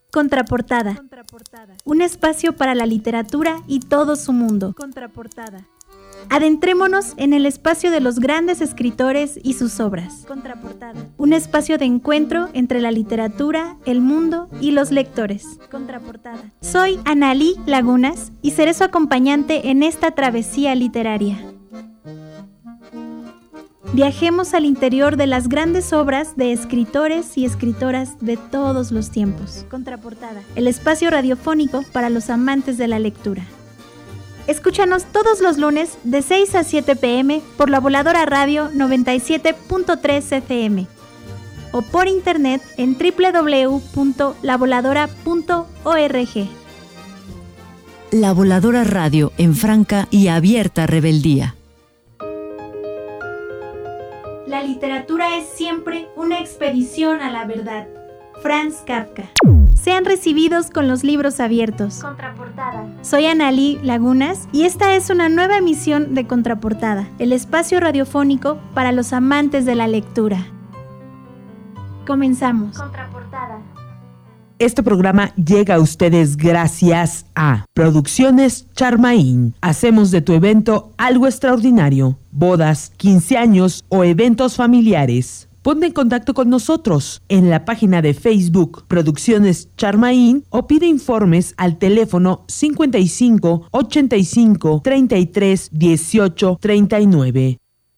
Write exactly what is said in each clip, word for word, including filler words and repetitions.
Contraportada. Contraportada. Un espacio para la literatura y todo su mundo. Contraportada. Adentrémonos en el espacio de los grandes escritores y sus obras. Contraportada. Un espacio de encuentro entre la literatura, el mundo y los lectores. Contraportada. Soy Analí Lagunas y seré su acompañante en esta travesía literaria. Viajemos al interior de las grandes obras de escritores y escritoras de todos los tiempos. Contraportada. El espacio radiofónico para los amantes de la lectura. Escúchanos todos los lunes de seis a siete pm por La Voladora Radio noventa y siete punto tres F M o por internet en doble u doble u doble u punto la voladora punto org. La Voladora Radio en franca y abierta rebeldía. La literatura es siempre una expedición a la verdad. Franz Kafka. Sean recibidos con los libros abiertos. Contraportada. Soy Analí Lagunas y esta es una nueva emisión de Contraportada, el espacio radiofónico para los amantes de la lectura. Comenzamos. Contraportada. Este programa llega a ustedes gracias a Producciones Charmaín. Hacemos de tu evento algo extraordinario. Bodas, quince años o eventos familiares. Ponte en contacto con nosotros en la página de Facebook Producciones Charmaín o pide informes al teléfono cincuenta y cinco, ochenta y cinco, treinta y tres, dieciocho, treinta y nueve.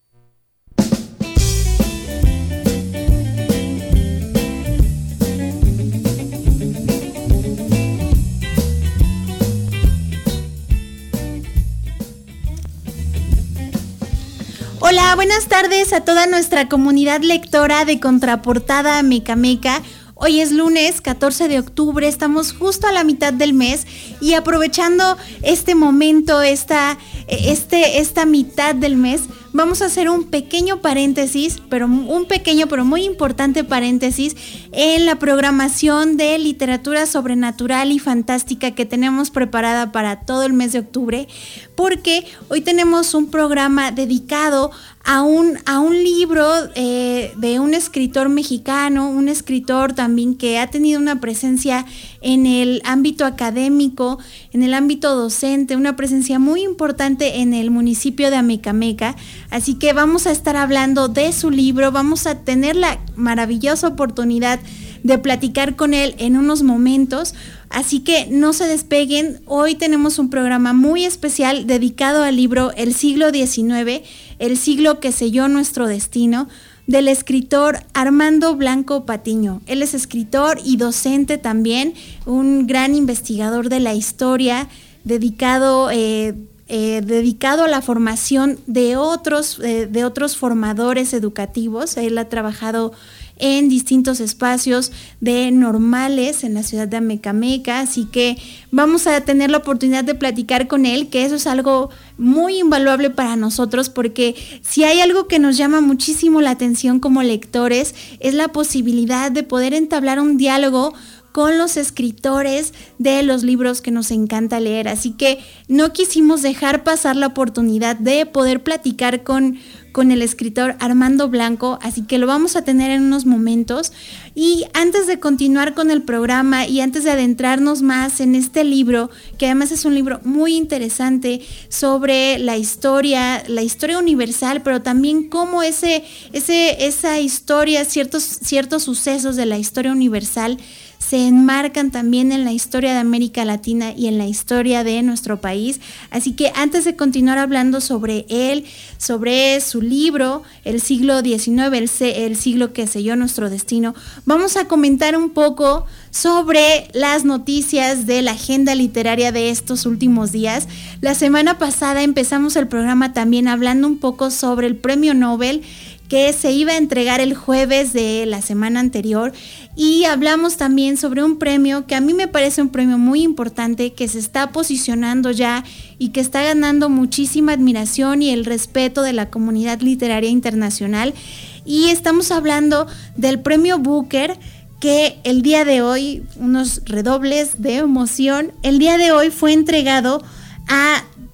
Hola, buenas tardes a toda nuestra comunidad lectora de Contraportada Mecameca. Hoy es lunes catorce de octubre, estamos justo a la mitad del mes y aprovechando este momento, esta, este, esta mitad del mes, vamos a hacer un pequeño paréntesis, pero un pequeño pero muy importante paréntesis en la programación de literatura sobrenatural y fantástica que tenemos preparada para todo el mes de octubre, porque hoy tenemos un programa dedicado a un, a un libro eh, de un escritor mexicano, un escritor también que ha tenido una presencia en el ámbito académico, en el ámbito docente, una presencia muy importante en el municipio de Amecameca. Así que vamos a estar hablando de su libro, vamos a tener la maravillosa oportunidad de platicar con él en unos momentos, así que no se despeguen. Hoy tenemos un programa muy especial dedicado al libro El siglo diecinueve, el siglo que selló nuestro destino, del escritor Armando Blanco Patiño. Él es escritor y docente también, un gran investigador de la historia, dedicado eh, Eh, dedicado a la formación de otros, eh, de otros formadores educativos. Él ha trabajado en distintos espacios de normales en la ciudad de Amecameca, así que vamos a tener la oportunidad de platicar con él, que eso es algo muy invaluable para nosotros, porque si hay algo que nos llama muchísimo la atención como lectores, es la posibilidad de poder entablar un diálogo con los escritores de los libros que nos encanta leer. Así que no quisimos dejar pasar la oportunidad de poder platicar con, con el escritor Armando Blanco, así que lo vamos a tener en unos momentos. Y antes de continuar con el programa y antes de adentrarnos más en este libro, que además es un libro muy interesante sobre la historia, la historia universal, pero también cómo ese, ese, esa historia, ciertos, ciertos sucesos de la historia universal se enmarcan también en la historia de América Latina y en la historia de nuestro país. Así que antes de continuar hablando sobre él, sobre su libro, El siglo diecinueve, el, el siglo que selló nuestro destino, vamos a comentar un poco sobre las noticias de la agenda literaria de estos últimos días. La semana pasada empezamos el programa también hablando un poco sobre el Premio Nobel que se iba a entregar el jueves de la semana anterior, y hablamos también sobre un premio que a mí me parece un premio muy importante, que se está posicionando ya y que está ganando muchísima admiración y el respeto de la comunidad literaria internacional, y estamos hablando del Premio Booker, que el día de hoy, unos redobles de emoción, el día de hoy fue entregado a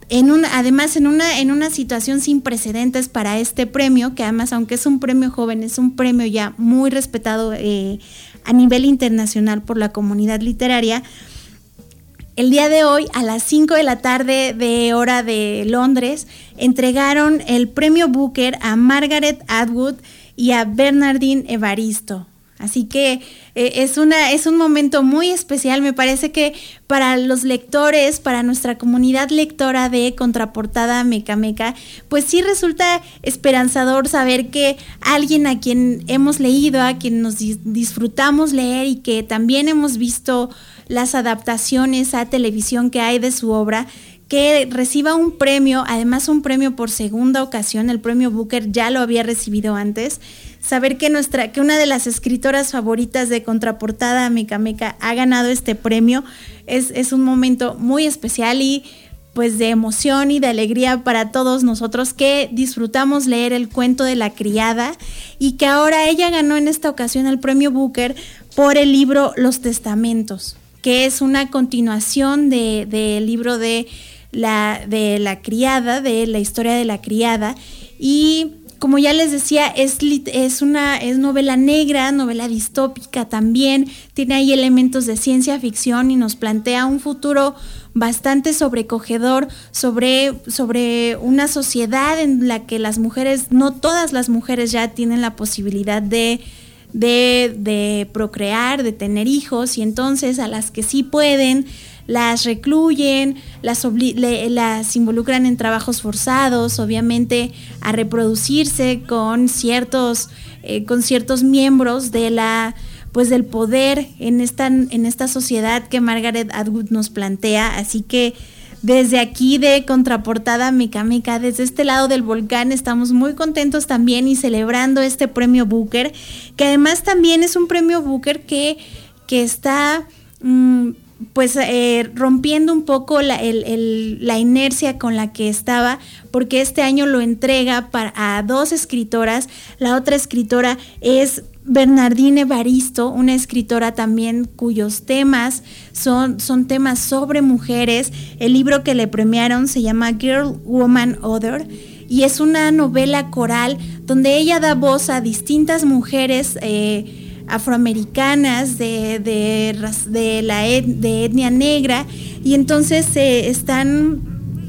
en una, además en una, en una situación sin precedentes para este premio, que además, aunque es un premio joven, es un premio ya muy respetado eh, a nivel internacional por la comunidad literaria. El día de hoy, a las cinco de la tarde de hora de Londres, entregaron el premio Booker a Margaret Atwood y a Bernardine Evaristo. Así que eh, es, una, es un momento muy especial. Me parece que para los lectores, para nuestra comunidad lectora de Contraportada Meca Meca, pues sí resulta esperanzador saber que alguien a quien hemos leído, a quien nos dis- disfrutamos leer y que también hemos visto las adaptaciones a televisión que hay de su obra, que reciba un premio, además un premio por segunda ocasión. El premio Booker ya lo había recibido antes. Saber que nuestra, que una de las escritoras favoritas de Contraportada Meca Meca ha ganado este premio es, es un momento muy especial y pues de emoción y de alegría para todos nosotros que disfrutamos leer el cuento de la criada, y que ahora ella ganó en esta ocasión el premio Booker por el libro Los Testamentos, que es una continuación del de, de libro de la, de la criada, de la historia de la criada. Y como ya les decía, es, es una es novela negra, novela distópica también, tiene ahí elementos de ciencia ficción y nos plantea un futuro bastante sobrecogedor sobre, sobre una sociedad en la que las mujeres, no todas las mujeres ya tienen la posibilidad de, de, de procrear, de tener hijos, y entonces a las que sí pueden, las recluyen, las, obli- le, las involucran en trabajos forzados, obviamente a reproducirse con ciertos, eh, con ciertos miembros de la, pues del poder en esta, en esta sociedad que Margaret Atwood nos plantea. Así que desde aquí de Contraportada Meca Meca, desde este lado del volcán, estamos muy contentos también y celebrando este premio Booker, que además también es un premio Booker que, que está mmm, pues eh, rompiendo un poco la, el, el, la inercia con la que estaba, porque este año lo entrega para, a dos escritoras. La otra escritora es Bernardine Evaristo, una escritora también cuyos temas son, son temas sobre mujeres. El libro que le premiaron se llama Girl, Woman, Other, y es una novela coral donde ella da voz a distintas mujeres eh, afroamericanas de, de, de, la et, de etnia negra, y entonces eh, están,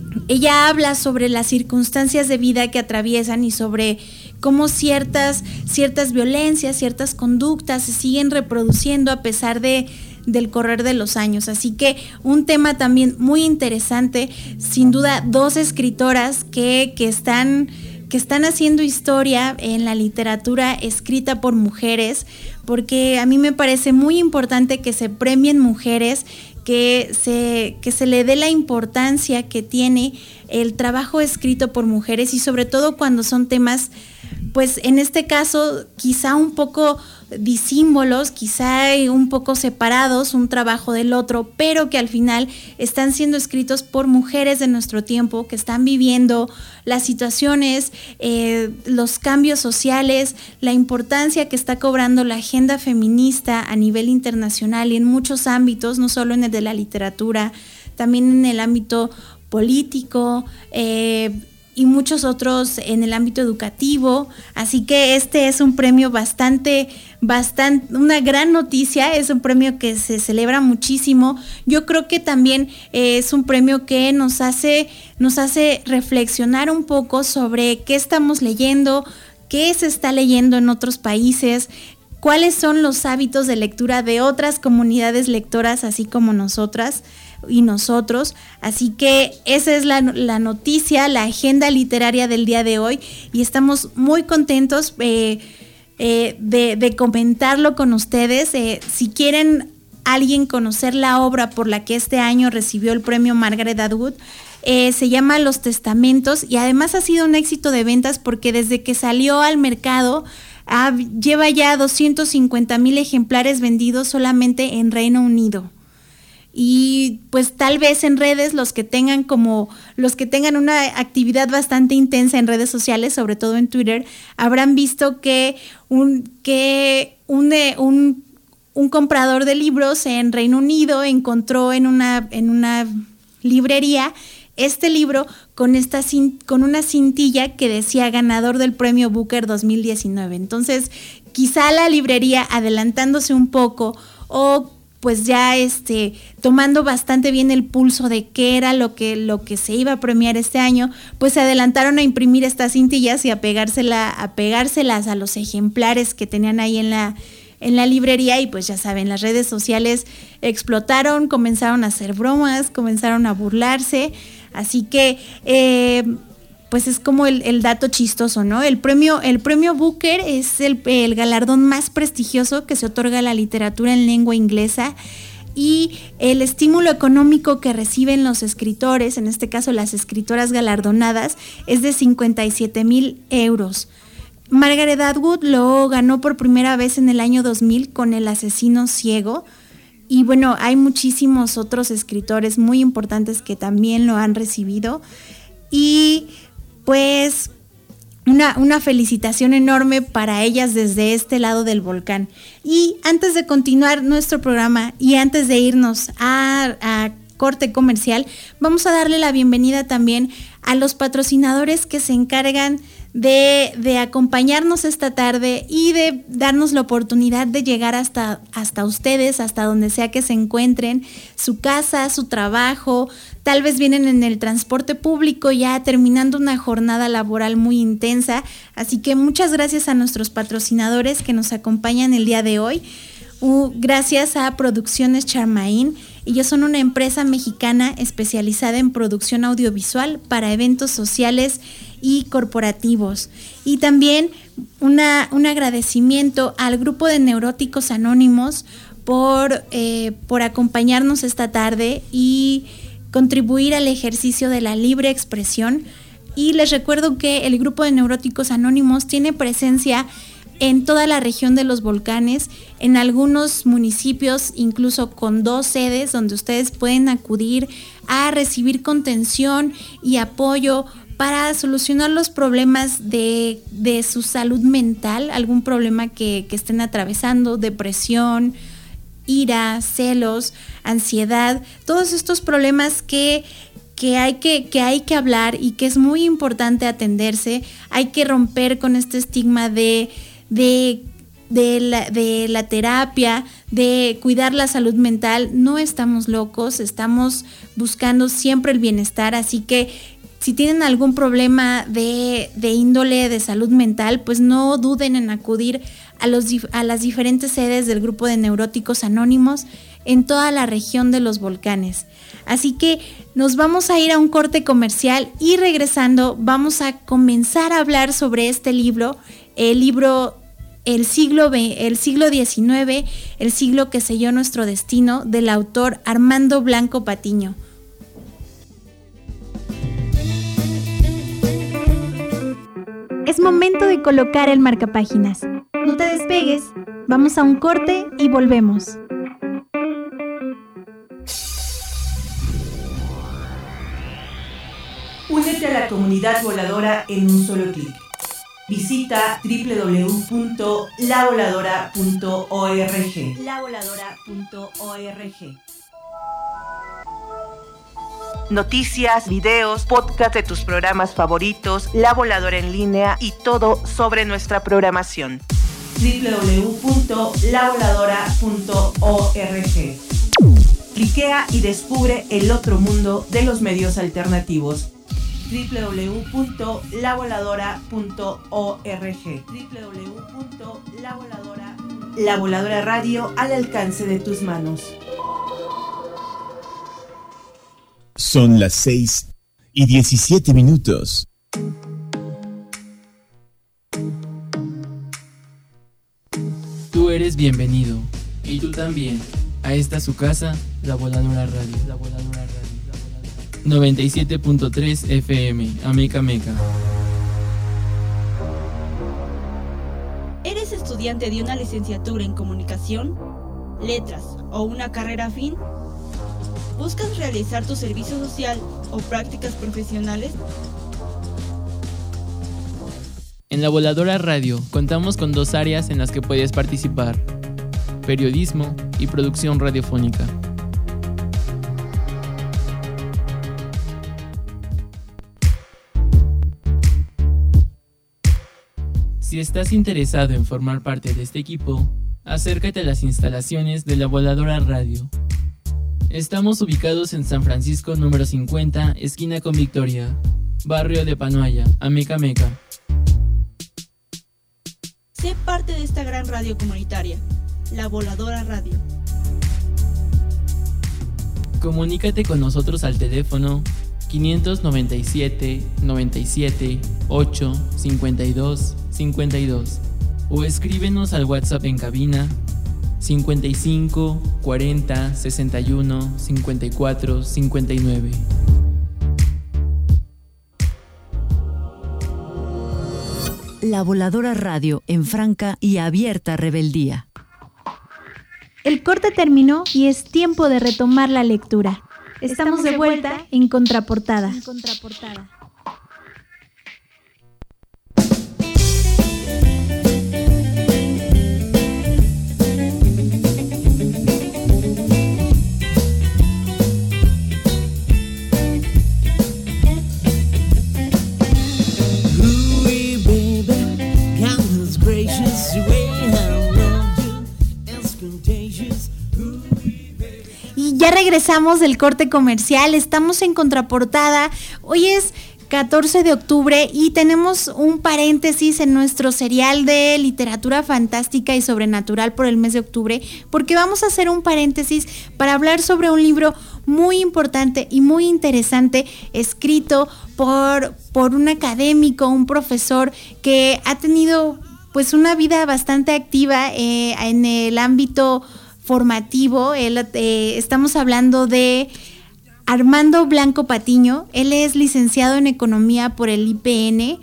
ella habla sobre las circunstancias de vida que atraviesan y sobre cómo ciertas, ciertas violencias, ciertas conductas se siguen reproduciendo a pesar de del correr de los años. Así que un tema también muy interesante, sin duda dos escritoras que, que están que están haciendo historia en la literatura escrita por mujeres, porque a mí me parece muy importante que se premien mujeres, que se, que se le dé la importancia que tiene el trabajo escrito por mujeres, y sobre todo cuando son temas, pues en este caso quizá un poco disímbolos, quizá un poco separados un trabajo del otro, pero que al final están siendo escritos por mujeres de nuestro tiempo, que están viviendo las situaciones, eh, los cambios sociales, la importancia que está cobrando la agenda feminista a nivel internacional y en muchos ámbitos, no solo en el de la literatura, también en el ámbito político, eh, y muchos otros en el ámbito educativo. Así que este es un premio bastante, bastante, una gran noticia, es un premio que se celebra muchísimo. Yo creo que también eh, es un premio que nos hace, nos hace reflexionar un poco sobre qué estamos leyendo, qué se está leyendo en otros países, cuáles son los hábitos de lectura de otras comunidades lectoras, así como nosotras y nosotros. Así que esa es la, la noticia, la agenda literaria del día de hoy, y estamos muy contentos eh, eh, de, de comentarlo con ustedes. Eh, si quieren alguien conocer la obra por la que este año recibió el premio Margaret Atwood, eh, se llama Los Testamentos, y además ha sido un éxito de ventas porque desde que salió al mercado ah, lleva ya doscientos cincuenta mil ejemplares vendidos solamente en Reino Unido. Y pues tal vez en redes, los que tengan como los que tengan una actividad bastante intensa en redes sociales, sobre todo en Twitter, habrán visto que un que un, un, un comprador de libros en Reino Unido encontró en una en una librería este libro con, esta, con una cintilla que decía ganador del premio Booker dos mil diecinueve. Entonces, quizá la librería adelantándose un poco o pues ya este, tomando bastante bien el pulso de qué era lo que, lo que se iba a premiar este año, pues se adelantaron a imprimir estas cintillas y a, pegársela, a pegárselas a los ejemplares que tenían ahí en la, en la librería, y pues ya saben, las redes sociales explotaron, comenzaron a hacer bromas, comenzaron a burlarse, así que eh, pues es como el, el dato chistoso, ¿no? El premio, el premio Booker es el, el galardón más prestigioso que se otorga a la literatura en lengua inglesa, y el estímulo económico que reciben los escritores, en este caso las escritoras galardonadas, es de cincuenta y siete mil euros. Margaret Atwood lo ganó por primera vez en el año dos mil con El asesino ciego, y bueno, hay muchísimos otros escritores muy importantes que también lo han recibido, y pues una, una felicitación enorme para ellas desde este lado del volcán. Y antes de continuar nuestro programa y antes de irnos a, a corte comercial, vamos a darle la bienvenida también a los patrocinadores que se encargan de, de acompañarnos esta tarde y de darnos la oportunidad de llegar hasta, hasta ustedes, hasta donde sea que se encuentren, su casa, su trabajo. Tal vez vienen en el transporte público ya terminando una jornada laboral muy intensa, así que muchas gracias a nuestros patrocinadores que nos acompañan el día de hoy. Uh, gracias a Producciones Charmaín. Ellos son una empresa mexicana especializada en producción audiovisual para eventos sociales y corporativos. Y también una, un agradecimiento al grupo de Neuróticos Anónimos por, eh, por acompañarnos esta tarde y contribuir al ejercicio de la libre expresión. Y les recuerdo que el grupo de Neuróticos Anónimos tiene presencia en toda la región de los volcanes, en algunos municipios incluso con dos sedes donde ustedes pueden acudir a recibir contención y apoyo para solucionar los problemas de, de su salud mental, algún problema que, que estén atravesando, depresión, ira, celos, ansiedad, todos estos problemas que, que, hay que, que hay que hablar y que es muy importante atenderse. Hay que romper con este estigma de, de, de, la, de la terapia, de cuidar la salud mental. No estamos locos, estamos buscando siempre el bienestar, así que si tienen algún problema de, de índole de salud mental, pues no duden en acudir a, los, a las diferentes sedes del grupo de Neuróticos Anónimos en toda la región de los volcanes. Así que nos vamos a ir a un corte comercial y regresando vamos a comenzar a hablar sobre este libro, el libro El siglo, el siglo diecinueve, el siglo que selló nuestro destino, del autor Armando Blanco Patiño. Es momento de colocar el marcapáginas. No te despegues, vamos a un corte y volvemos. Únete a la comunidad voladora en un solo clic. Visita doble u doble u doble u punto la voladora punto org. la voladora punto org. Noticias, videos, podcast de tus programas favoritos, La Voladora en línea y todo sobre nuestra programación. doble u doble u doble u punto la voladora punto org. Cliquea y descubre el otro mundo de los medios alternativos. doble u doble u doble u punto la voladora punto org. doble u doble u doble u punto la voladora punto org. La Voladora Radio al alcance de tus manos. Son las seis y diecisiete minutos. Tú eres bienvenido, y tú también, a esta su casa, La Voladora Radio. La Voladora Radio. noventa y siete punto tres F M, Ameca Meca. ¿Eres estudiante de una licenciatura en comunicación, letras o una carrera afín? ¿Buscas realizar tu servicio social o prácticas profesionales? En La Voladora Radio contamos con dos áreas en las que puedes participar: periodismo y producción radiofónica. Si estás interesado en formar parte de este equipo, acércate a las instalaciones de La Voladora Radio. Estamos ubicados en San Francisco número cincuenta, esquina con Victoria, barrio de Panoaya, Amecameca. Sé parte de esta gran radio comunitaria, La Voladora Radio. Comunícate con nosotros al teléfono quinientos noventa y siete, noventa y siete, ocho, cincuenta y dos, cincuenta y dos o escríbenos al WhatsApp en cabina cincuenta y cinco, cuarenta, sesenta y uno, cincuenta y cuatro, cincuenta y nueve. La Voladora Radio en franca y abierta rebeldía. El corte terminó y es tiempo de retomar la lectura. Estamos de vuelta en Contraportada. En Contraportada. Y ya regresamos del corte comercial, estamos en Contraportada. Hoy es catorce de octubre y tenemos un paréntesis en nuestro serial de literatura fantástica y sobrenatural por el mes de octubre, porque vamos a hacer un paréntesis para hablar sobre un libro muy importante y muy interesante, escrito por, por un académico, un profesor que ha tenido pues una vida bastante activa eh, en el ámbito formativo. Él, eh, estamos hablando de Armando Blanco Patiño. Él es licenciado en Economía por el I P N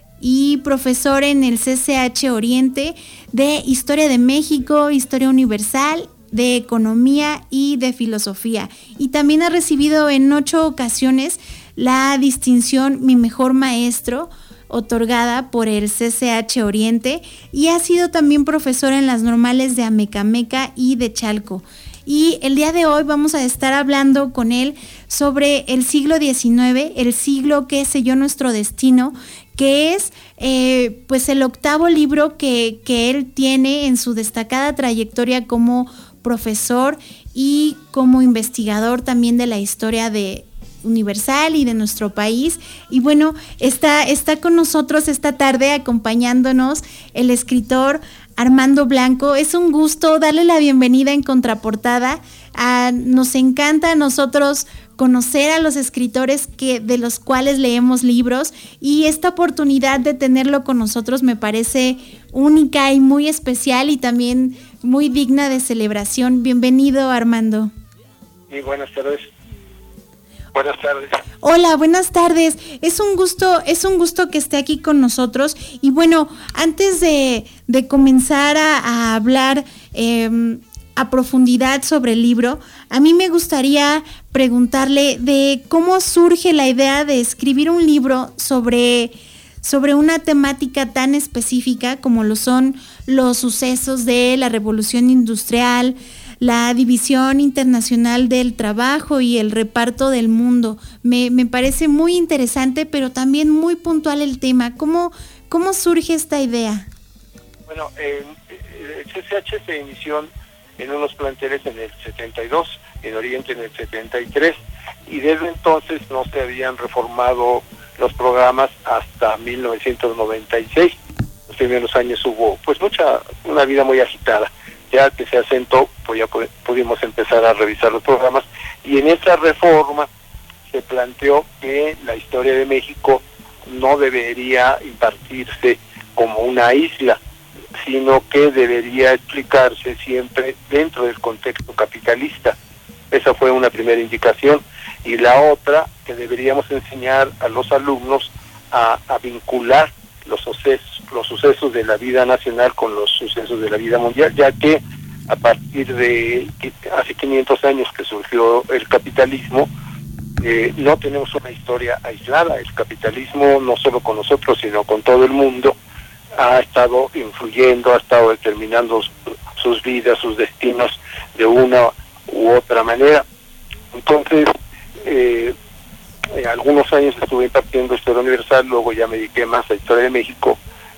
y profesor en el C C H Oriente de Historia de México, Historia Universal, de Economía y de Filosofía. Y también ha recibido en ocho ocasiones la distinción Mi Mejor Maestro, otorgada por el C C H Oriente, y ha sido también profesor en las normales de Amecameca y de Chalco. Y el día de hoy vamos a estar hablando con él sobre el siglo diecinueve, el siglo que selló nuestro destino, que es eh, pues el octavo libro que, que él tiene en su destacada trayectoria como profesor y como investigador también de la historia de universal y de nuestro país. Y bueno, está, está con nosotros esta tarde acompañándonos el escritor Armando Blanco. Es un gusto darle la bienvenida en Contraportada. Ah, nos encanta a nosotros conocer a los escritores que, de los cuales leemos libros, y esta oportunidad de tenerlo con nosotros me parece única y muy especial y también muy digna de celebración. Bienvenido, Armando. Y buenas tardes. Buenas tardes. Hola, buenas tardes. Es un gusto, es un gusto que esté aquí con nosotros. Y bueno, antes de, de comenzar a, a hablar eh, a profundidad sobre el libro, a mí me gustaría preguntarle de cómo surge la idea de escribir un libro sobre, sobre una temática tan específica como lo son los sucesos de la Revolución Industrial, la división internacional del trabajo y el reparto del mundo. Me, me parece muy interesante, pero también muy puntual el tema. ¿Cómo, cómo surge esta idea? Bueno, eh, el C C H se inició en unos planteles en el setenta y dos, en Oriente en el setenta y tres, y desde entonces no se habían reformado los programas hasta mil novecientos noventa y seis. Los primeros años hubo pues mucha, una vida muy agitada. Ya que se asentó, pues ya pudimos empezar a revisar los programas, y en esa reforma se planteó que la historia de México no debería impartirse como una isla, sino que debería explicarse siempre dentro del contexto capitalista. Esa fue una primera indicación. Y la otra, que deberíamos enseñar a los alumnos a, a vincular los sucesos, los sucesos de la vida nacional con los sucesos de la vida mundial, ya que a partir de hace quinientos años que surgió el capitalismo, eh, no tenemos una historia aislada. El capitalismo, no solo con nosotros, sino con todo el mundo, ha estado influyendo, ha estado determinando sus vidas, sus destinos de una u otra manera. Entonces, eh, Eh, algunos años estuve impartiendo Historia Universal, luego ya me dediqué más a Historia de México,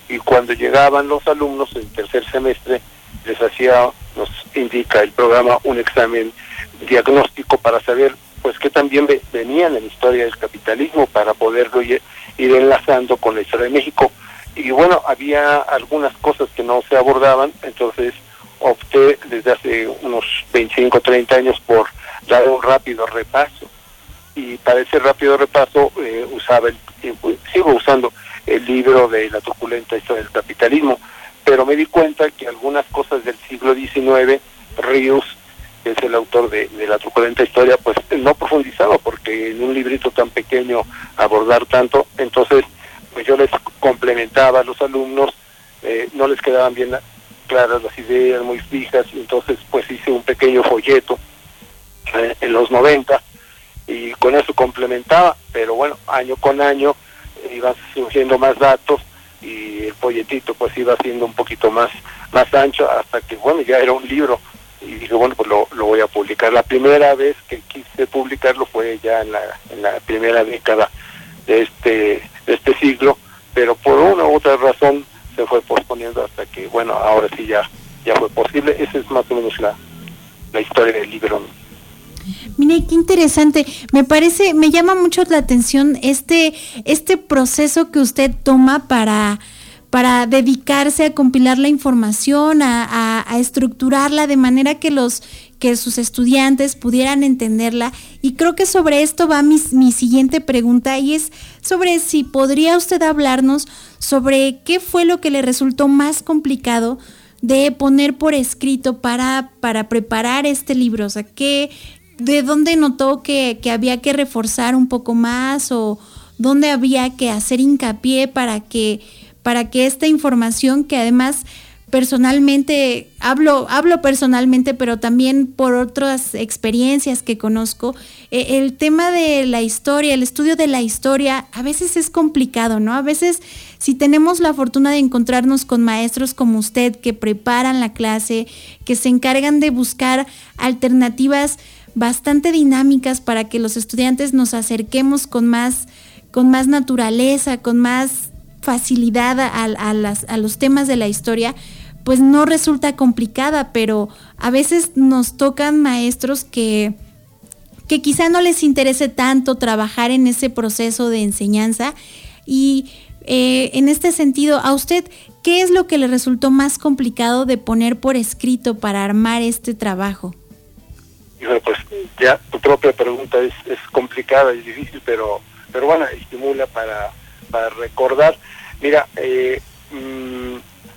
y cuando llegaban los alumnos en tercer semestre les hacía, nos indica el programa, un examen diagnóstico para saber pues qué también ve, venían en la historia del capitalismo, para poderlo ir, ir enlazando con la historia de México. Y bueno, había algunas cosas que no se abordaban, entonces opté desde hace unos veinticinco, treinta años por dar un rápido repaso, y para ese rápido repaso eh, usaba el, eh, sigo usando el libro de La truculenta historia del capitalismo, pero me di cuenta que algunas cosas del siglo diecinueve, Ríos, que es el autor de, de La truculenta historia, pues no profundizaba, porque en un librito tan pequeño abordar tanto, entonces pues yo les complementaba a los alumnos, eh, no les quedaban bien claras las ideas, muy fijas, y entonces pues hice un pequeño folleto eh, en los noventa, y con eso complementaba, pero bueno, año con año eh, iban surgiendo más datos, y el folletito pues iba siendo un poquito más más ancho, hasta que bueno, ya era un libro, y dije bueno, pues lo, lo voy a publicar. La primera vez que quise publicarlo fue ya en la, en la primera década de este, de este siglo, pero por una u otra razón se fue posponiendo hasta que bueno, ahora sí ya, ya fue posible. Esa es más o menos la, la historia del libro. Mire, qué interesante. Me parece, me llama mucho la atención este, este proceso que usted toma para, para dedicarse a compilar la información, a, a, a estructurarla de manera que los, que sus estudiantes pudieran entenderla. Y creo que sobre esto va mi, mi siguiente pregunta, y es sobre si podría usted hablarnos sobre qué fue lo que le resultó más complicado de poner por escrito para, para preparar este libro. O sea, ¿qué, de dónde notó que, que había que reforzar un poco más, o dónde había que hacer hincapié para que, para que esta información, que además personalmente, hablo, hablo personalmente, pero también por otras experiencias que conozco, eh, el tema de la historia, el estudio de la historia, a veces es complicado, ¿no? A veces, si tenemos la fortuna de encontrarnos con maestros como usted, que preparan la clase, que se encargan de buscar alternativas bastante dinámicas para que los estudiantes nos acerquemos con más, con más naturaleza, con más facilidad a, a, las, a los temas de la historia, pues no resulta complicada, pero a veces nos tocan maestros que, que quizá no les interese tanto trabajar en ese proceso de enseñanza. Y eh, en este sentido, a usted, ¿qué es lo que le resultó más complicado de poner por escrito para armar este trabajo? Y bueno, pues ya tu propia pregunta es, es complicada y difícil, pero, pero bueno, estimula para, para recordar. Mira, eh, mmm,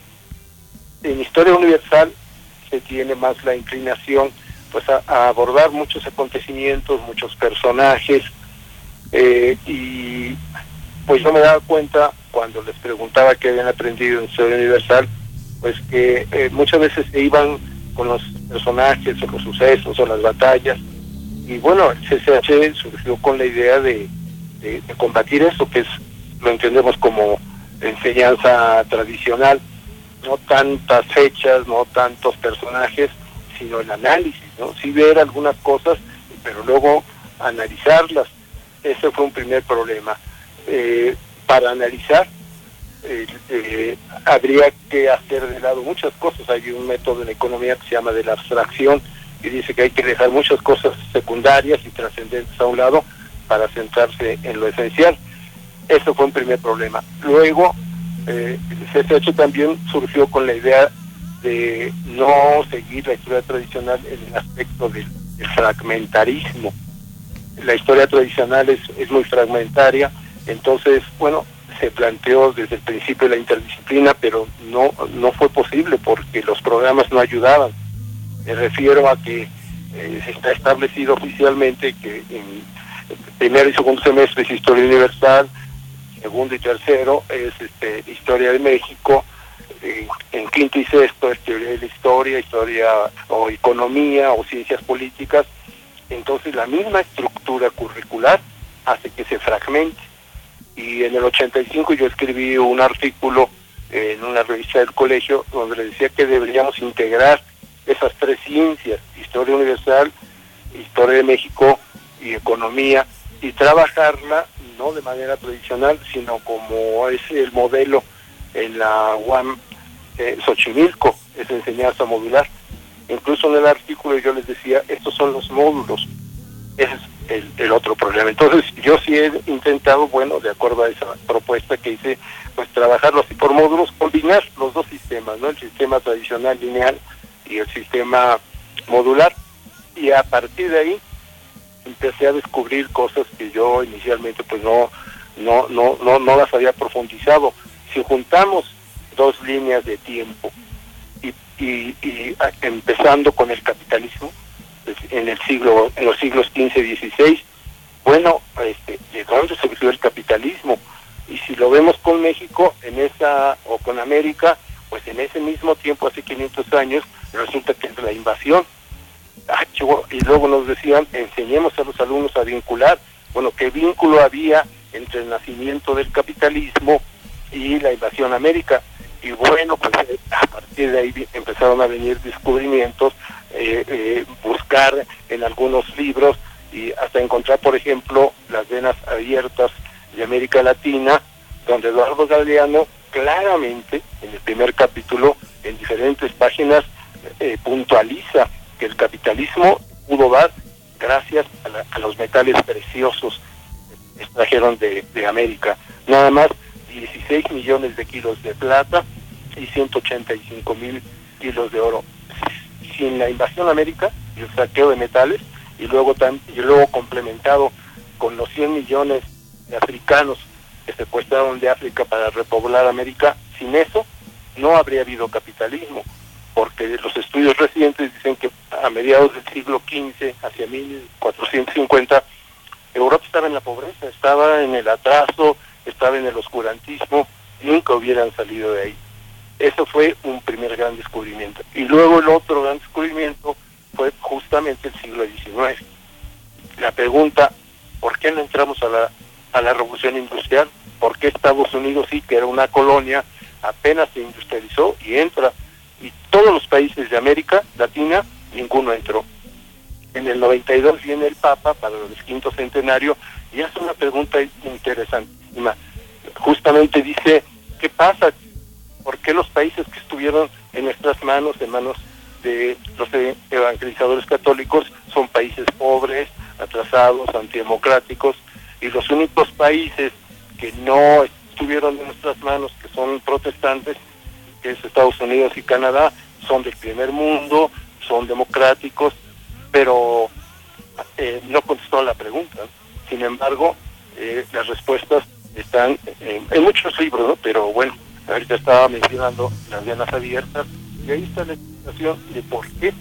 en Historia Universal se tiene más la inclinación pues a, a abordar muchos acontecimientos, muchos personajes, eh, y pues yo me daba cuenta cuando les preguntaba qué habían aprendido en Historia Universal, pues que eh, muchas veces se iban con los personajes o los sucesos o las batallas, y bueno, el C C H surgió con la idea de, de, de combatir eso, que es, lo entendemos como enseñanza tradicional, no tantas fechas, no tantos personajes, sino el análisis, ¿no? Sí ver algunas cosas, pero luego analizarlas. Ese fue un primer problema. Eh, para analizar, eh, eh, habría que hacer de lado muchas cosas. Hay un método en la economía que se llama de la abstracción, y dice que hay que dejar muchas cosas secundarias y trascendentes a un lado para centrarse en lo esencial. Eso fue un primer problema. Luego, eh, el C C H también surgió con la idea de no seguir la historia tradicional en el aspecto del, del fragmentarismo. La historia tradicional es, es muy fragmentaria, entonces, bueno, se planteó desde el principio la interdisciplina, pero no, no fue posible porque los programas no ayudaban. Me refiero a que eh, está establecido oficialmente que en primero y segundo semestre es Historia Universal, segundo y tercero es este, Historia de México, eh, en quinto y sexto es Teoría de la Historia, Historia o Economía o Ciencias Políticas. Entonces la misma estructura curricular hace que se fragmente. Y en el ochenta y cinco yo escribí un artículo en una revista del colegio donde le decía que deberíamos integrar esas tres ciencias, Historia Universal, Historia de México y Economía, y trabajarla no de manera tradicional, sino como es el modelo en la U A M eh, Xochimilco, es enseñanza modular. Incluso en el artículo yo les decía, estos son los módulos, ese es el, el otro problema. Entonces yo sí he intentado, bueno, de acuerdo a esa propuesta que hice, pues trabajarlo así por módulos, combinar los dos sistemas, ¿no? El sistema tradicional lineal y el sistema modular, y a partir de ahí empecé a descubrir cosas que yo inicialmente pues no no no no no las había profundizado. Si juntamos dos líneas de tiempo y, y, y a, empezando con el capitalismo en el siglo en los siglos quince dieciséis, bueno, este, ¿de dónde surgió el capitalismo? Y si lo vemos con México en esa o con América, pues en ese mismo tiempo, hace quinientos años, resulta que es la invasión. Ah, y luego nos decían, enseñemos a los alumnos a vincular. Bueno, ¿qué vínculo había entre el nacimiento del capitalismo y la invasión a América? Y bueno, pues a partir de ahí empezaron a venir descubrimientos, eh, eh, buscar en algunos libros y hasta encontrar, por ejemplo, las venas abiertas de América Latina, donde Eduardo Galeano claramente, en el primer capítulo, en diferentes páginas, eh, puntualiza que el capitalismo pudo dar gracias a, la, a los metales preciosos que extrajeron de, de América. Nada más dieciséis millones de kilos de plata y ciento ochenta y cinco mil kilos de oro. Sin la invasión a América y el saqueo de metales, y luego, tan, y luego complementado con los cien millones de africanos que secuestraron de África para repoblar América, sin eso no habría habido capitalismo, porque los estudios recientes dicen que a mediados del siglo quince, hacia mil cuatrocientos cincuenta, Europa estaba en la pobreza, estaba en el atraso, estaba en el oscurantismo, nunca hubieran salido de ahí. Eso fue un primer gran descubrimiento. Y luego el otro gran descubrimiento fue justamente el siglo diecinueve. La pregunta, ¿por qué no entramos a la, a la revolución industrial? ¿Por qué Estados Unidos, sí, que era una colonia, apenas se industrializó y entra? Y todos los países de América Latina, ninguno entró. En el noventa y dos viene el Papa para el quinto centenario y hace una pregunta interesantísima. Justamente dice, ¿qué pasa? ¿Por qué los países que estuvieron en nuestras manos, en manos de los evangelizadores católicos, son países pobres, atrasados, antidemocráticos, y los únicos países que no estuvieron en nuestras manos, que son protestantes, que es Estados Unidos y Canadá, son del primer mundo, son democráticos, pero eh, no contestó la pregunta? Sin embargo, eh, las respuestas están en, en muchos libros, ¿no? Pero bueno, ahorita estaba mencionando las venas abiertas, y ahí está la explicación de por qué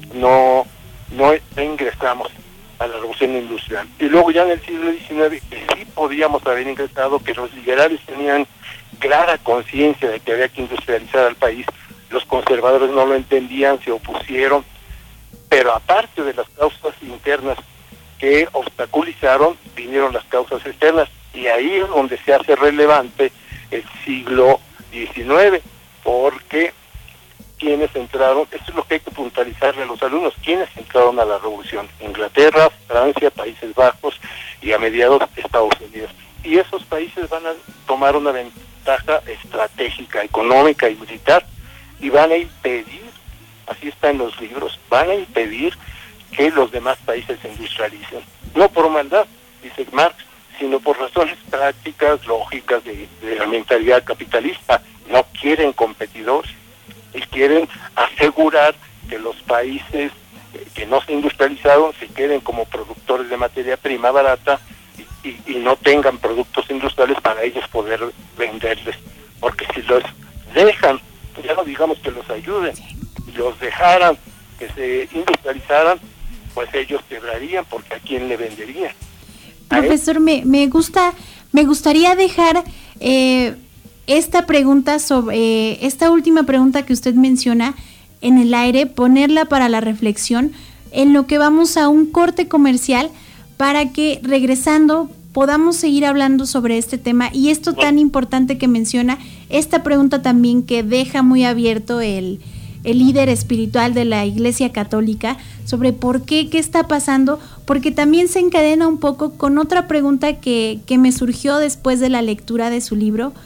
no, no ingresamos a la revolución industrial. Y luego ya en el siglo diecinueve, que sí podíamos haber ingresado, que los liberales tenían clara conciencia de que había que industrializar al país, los conservadores no lo entendían, se opusieron, pero aparte de las causas internas que obstaculizaron, vinieron las causas externas, y ahí es donde se hace relevante el siglo diecinueve, porque quienes entraron, esto es lo que hay que puntualizarle a los alumnos, quienes entraron a la revolución: Inglaterra, Francia, Países Bajos y a mediados Estados Unidos. Y esos países van a tomar una ventaja estratégica, económica y militar, y van a impedir, así está en los libros, van a impedir que los demás países se industrialicen. No por maldad, dice Marx, sino por razones prácticas, lógicas, de, de la mentalidad capitalista. No quieren competidores, y quieren asegurar que los países que no se industrializaron se queden como productores de materia prima barata y, y, y no tengan productos industriales para ellos poder venderles. Porque si los dejan, ya no digamos que los ayuden, los dejaran que se industrializaran, pues ellos quebrarían, porque ¿a quién le venderían? Profesor, me, me gusta, me gustaría dejar eh, esta pregunta sobre, eh, esta última pregunta que usted menciona en el aire, ponerla para la reflexión, en lo que vamos a un corte comercial, para que regresando podamos seguir hablando sobre este tema y esto tan importante que menciona, esta pregunta también que deja muy abierto el, el líder espiritual de la Iglesia Católica, sobre por qué, qué está pasando, porque también se encadena un poco con otra pregunta que, que me surgió después de la lectura de su libro,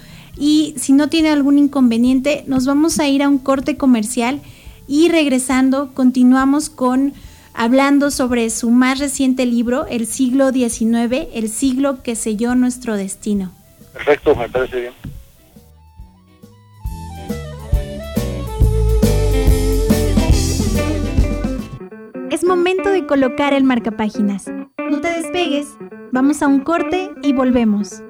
y si no tiene algún inconveniente, nos vamos a ir a un corte comercial y regresando continuamos con hablando sobre su más reciente libro, El siglo diecinueve, el siglo que selló nuestro destino. Perfecto, me parece bien. Es momento de colocar el marcapáginas. No te despegues, vamos a un corte y volvemos.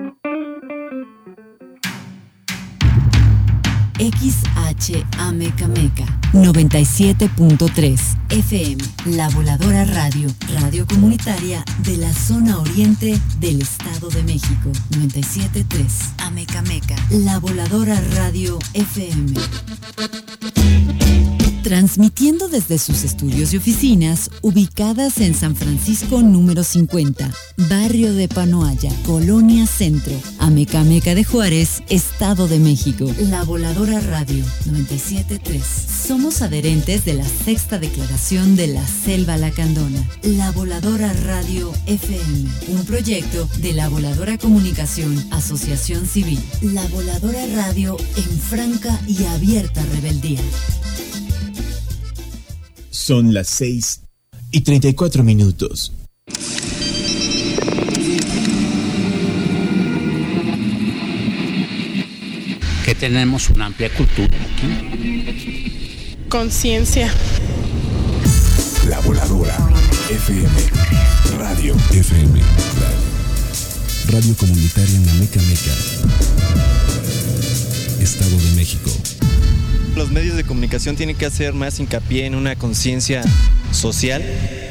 X H Amecameca noventa y siete punto tres F M, La Voladora Radio, radio comunitaria de la zona oriente del Estado de México. noventa y siete punto tres Amecameca, La Voladora Radio F M. Transmitiendo desde sus estudios y oficinas ubicadas en San Francisco número cincuenta, barrio de Panoaya, Colonia Centro, Amecameca de Juárez, Estado de México. La Voladora Radio noventa y siete punto tres. Somos adherentes de la sexta declaración de la Selva Lacandona. La Voladora Radio F M, un proyecto de La Voladora Comunicación, Asociación Civil. La Voladora Radio en franca y abierta rebeldía. Son las seis y treinta y cuatro minutos. Que tenemos una amplia cultura aquí. Conciencia. La Voladora F M. Radio F M. Radio, Radio comunitaria en Amecameca, Estado de México. Los medios de comunicación tienen que hacer más hincapié en una conciencia social.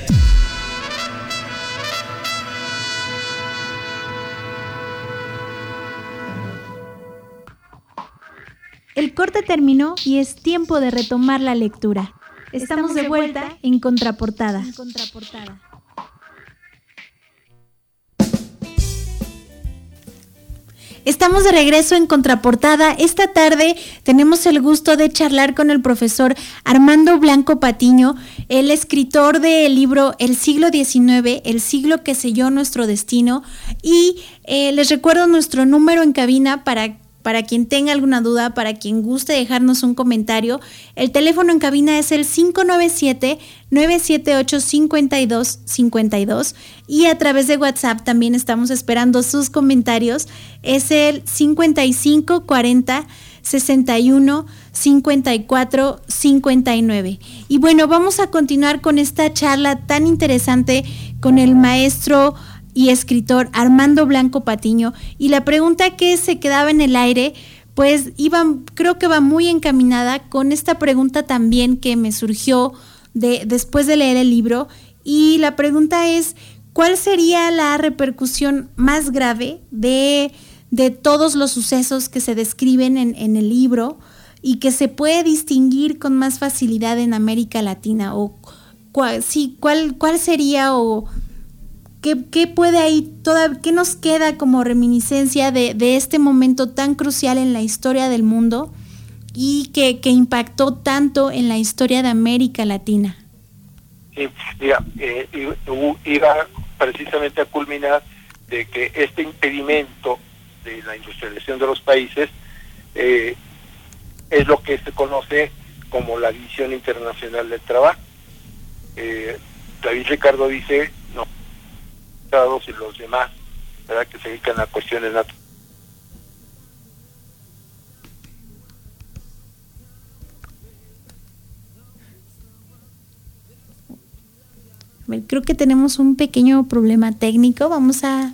El corte terminó y es tiempo de retomar la lectura. Estamos de vuelta en Contraportada. En Contraportada. Estamos de regreso en Contraportada. Esta tarde tenemos el gusto de charlar con el profesor Armando Blanco Patiño, el escritor del libro El siglo diecinueve, el siglo que selló nuestro destino. Y eh, les recuerdo nuestro número en cabina para Para quien tenga alguna duda, para quien guste dejarnos un comentario. El teléfono en cabina es el cinco nueve siete, nueve siete ocho, cinco dos cinco dos y a través de WhatsApp también estamos esperando sus comentarios. Es el cincuenta y cinco cuarenta, sesenta y uno, cincuenta y cuatro, cincuenta y nueve. Y bueno, vamos a continuar con esta charla tan interesante con el maestro y escritor Armando Blanco Patiño, y la pregunta que se quedaba en el aire pues iba, creo que va muy encaminada con esta pregunta también que me surgió de, después de leer el libro, y la pregunta es: ¿cuál sería la repercusión más grave de, de todos los sucesos que se describen en, en el libro y que se puede distinguir con más facilidad en América Latina? O cuál, sí, cuál, cuál sería o ¿Qué, ¿Qué puede ahí, toda, qué nos queda como reminiscencia de, de este momento tan crucial en la historia del mundo y que, que impactó tanto en la historia de América Latina? Sí, mira, eh, iba precisamente a culminar de que este impedimento de la industrialización de los países eh, es lo que se conoce como la División Internacional del Trabajo. Eh, David Ricardo dice, no, y los demás, ¿verdad?, que se dedican a cuestiones naturales. Creo que tenemos un pequeño problema técnico. Vamos a...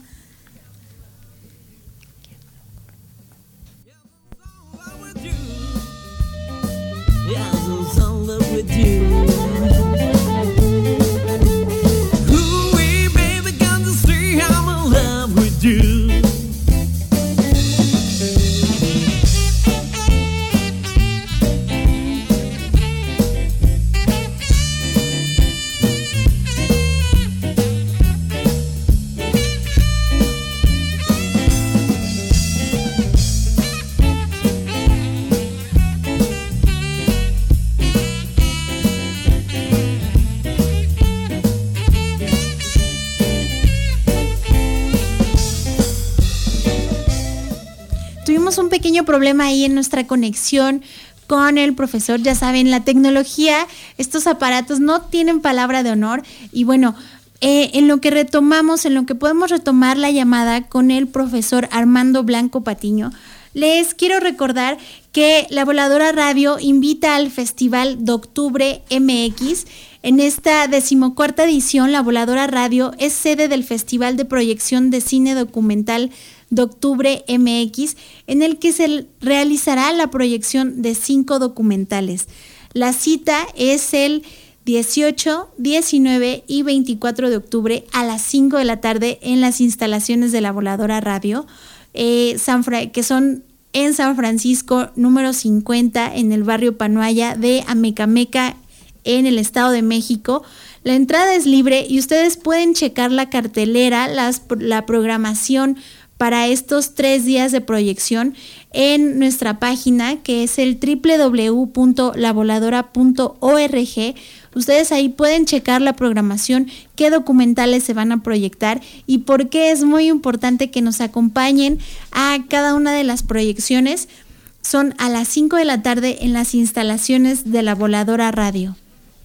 tuvimos un pequeño problema ahí en nuestra conexión con el profesor. Ya saben, la tecnología, estos aparatos no tienen palabra de honor. Y bueno, eh, en lo que retomamos, en lo que podemos retomar la llamada con el profesor Armando Blanco Patiño, les quiero recordar que La Voladora Radio invita al Festival de Octubre M X. En esta decimocuarta edición, La Voladora Radio es sede del Festival de Proyección de Cine Documental de Octubre M X, en el que se realizará la proyección de cinco documentales. La cita es el dieciocho, diecinueve y veinticuatro de octubre a las cinco de la tarde en las instalaciones de La Voladora Radio, eh, San Fra- que son en San Francisco número cincuenta, en el barrio Panoaya de Amecameca, en el Estado de México. La entrada es libre y ustedes pueden checar la cartelera, las, la programación para estos tres días de proyección en nuestra página, que es el doble u doble u doble u punto la voladora punto org. Ustedes ahí pueden checar la programación, qué documentales se van a proyectar y por qué es muy importante que nos acompañen a cada una de las proyecciones. Son a las cinco de la tarde en las instalaciones de La Voladora Radio.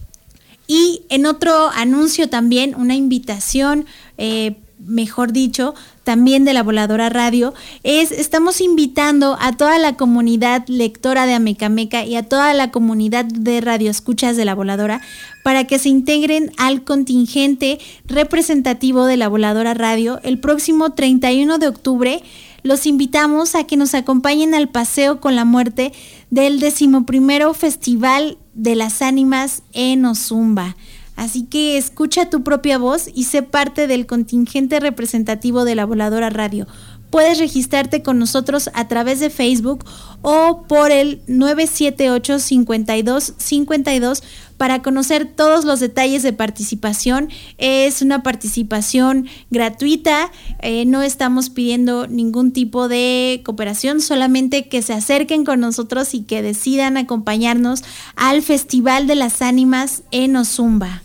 Y en otro anuncio también, una invitación, eh, mejor dicho, también de La Voladora Radio, es estamos invitando a toda la comunidad lectora de Amecameca y a toda la comunidad de radioescuchas de La Voladora para que se integren al contingente representativo de La Voladora Radio el próximo treinta y uno de octubre. Los invitamos a que nos acompañen al Paseo con la Muerte del decimoprimero Festival de las Ánimas en Ozumba. Así que escucha tu propia voz y sé parte del contingente representativo de La Voladora Radio. Puedes registrarte con nosotros a través de Facebook o por el nueve siete ocho, cincuenta y dos, cincuenta y dos para conocer todos los detalles de participación. Es una participación gratuita, eh, no estamos pidiendo ningún tipo de cooperación, solamente que se acerquen con nosotros y que decidan acompañarnos al Festival de las Ánimas en Ozumba.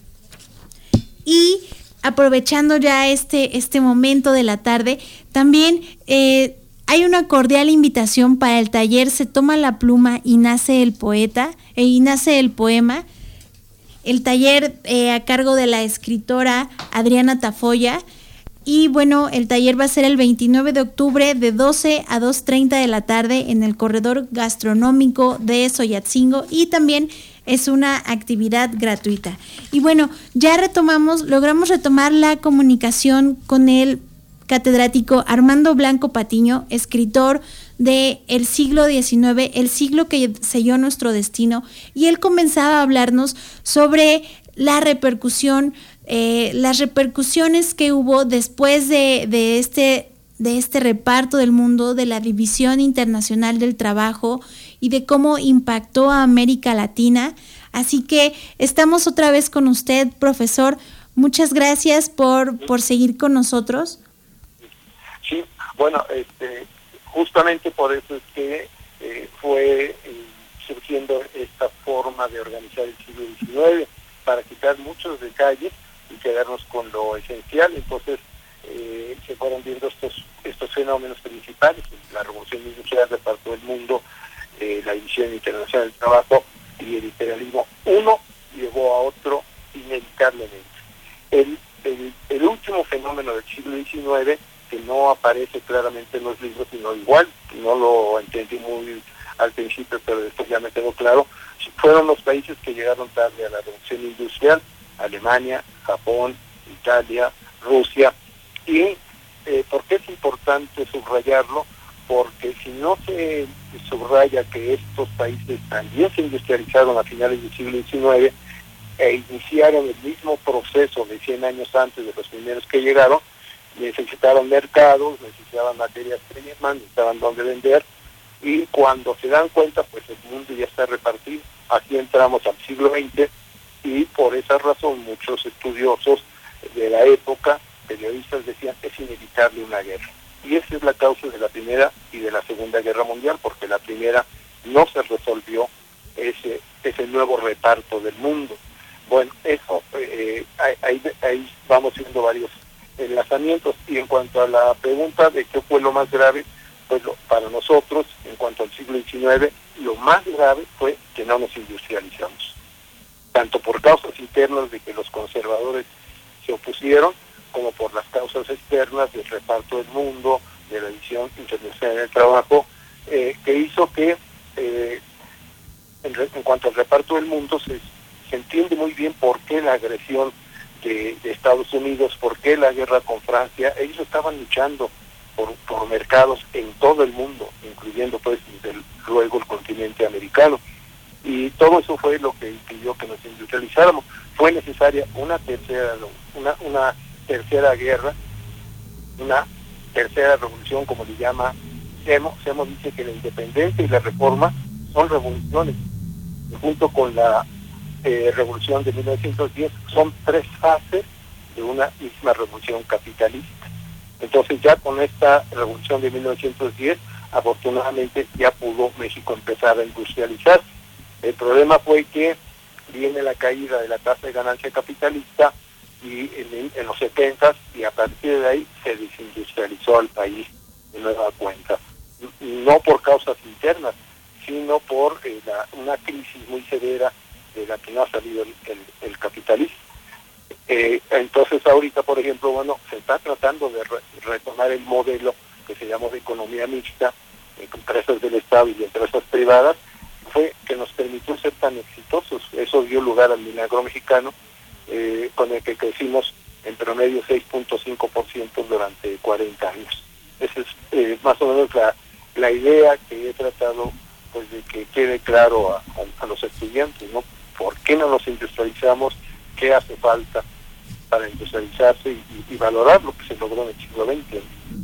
Y aprovechando ya este, este momento de la tarde, también eh, hay una cordial invitación para el taller Se toma la pluma y nace el poeta, eh, y nace el poema. El taller eh, a cargo de la escritora Adriana Tafoya. Y bueno, el taller va a ser el veintinueve de octubre de doce a dos treinta de la tarde en el corredor gastronómico de Soyatzingo, y también es una actividad gratuita. Y bueno, ya retomamos, logramos retomar la comunicación con el catedrático Armando Blanco Patiño, escritor de El siglo diecinueve, el siglo que selló nuestro destino, y él comenzaba a hablarnos sobre la repercusión, eh, las repercusiones que hubo después de, de este de este reparto del mundo, de la División Internacional del Trabajo y de cómo impactó a América Latina. Así que estamos otra vez con usted, profesor. Muchas gracias por, por seguir con nosotros. Sí, bueno, este, justamente por eso es que eh, fue eh, surgiendo esta forma de organizar el siglo diecinueve, para quitar muchos detalles y quedarnos con lo esencial. Entonces, Eh, se fueron viendo estos estos fenómenos principales: la revolución industrial, el reparto del mundo, eh, la División Internacional del Trabajo y el imperialismo. Uno llevó a otro inevitablemente. El, el, el último fenómeno del siglo diecinueve, que no aparece claramente en los libros, sino igual, no lo entendí muy al principio, pero después ya me quedó claro, fueron los países que llegaron tarde a la revolución industrial: Alemania, Japón, Italia, Rusia. Y eh, ¿por qué es importante subrayarlo? Porque si no se subraya que estos países también se industrializaron a finales del siglo diecinueve e iniciaron el mismo proceso de cien años antes de los primeros que llegaron, necesitaban mercados, necesitaban materias primas, necesitaban dónde vender, y cuando se dan cuenta, pues el mundo ya está repartido. Aquí entramos al siglo veinte y por esa razón muchos estudiosos de la época, periodistas, decían es inevitable una guerra. Y esa es la causa de la Primera y de la Segunda Guerra Mundial, porque la primera no se resolvió ese ese nuevo reparto del mundo. Bueno, eso, eh, ahí, ahí vamos viendo varios enlazamientos. Y en cuanto a la pregunta de qué fue lo más grave, pues lo, para nosotros, en cuanto al siglo diecinueve, lo más grave fue que no nos industrializamos, tanto por causas internas de que los conservadores se opusieron, como por las causas externas del reparto del mundo, de la visión internacional del trabajo, eh, que hizo que, eh, en, re, en cuanto al reparto del mundo, se, se entiende muy bien por qué la agresión de, de Estados Unidos, por qué la guerra con Francia. Ellos estaban luchando por, por mercados en todo el mundo, incluyendo pues desde luego el continente americano. Y todo eso fue lo que impidió que nos industrializáramos. Fue necesaria una tercera, una, una tercera guerra, una tercera revolución, como le llama Semo. Semo dice que la independencia y la reforma son revoluciones. Y junto con la eh, revolución de mil novecientos diez son tres fases de una misma revolución capitalista. Entonces ya con esta revolución de mil novecientos diez, afortunadamente ya pudo México empezar a industrializarse. El problema fue que viene la caída de la tasa de ganancia capitalista y en, en los setentas, y a partir de ahí se desindustrializó al país de nueva cuenta. No por causas internas, sino por eh, la, una crisis muy severa de la que no ha salido el, el, el capitalismo. Eh, entonces ahorita, por ejemplo, bueno, se está tratando de re, retomar el modelo que se llamó de economía mixta, eh, empresas del Estado y empresas privadas, fue que nos permitió ser tan exitosos. Eso dio lugar al milagro mexicano, eh, con el que crecimos en promedio seis punto cinco por ciento durante cuarenta años. Esa es eh, más o menos la, la idea que he tratado pues de que quede claro a, a, a los estudiantes, ¿no? ¿Por qué no nos industrializamos? ¿Qué hace falta para industrializarse y, y valorar lo que se logró en el siglo veinte?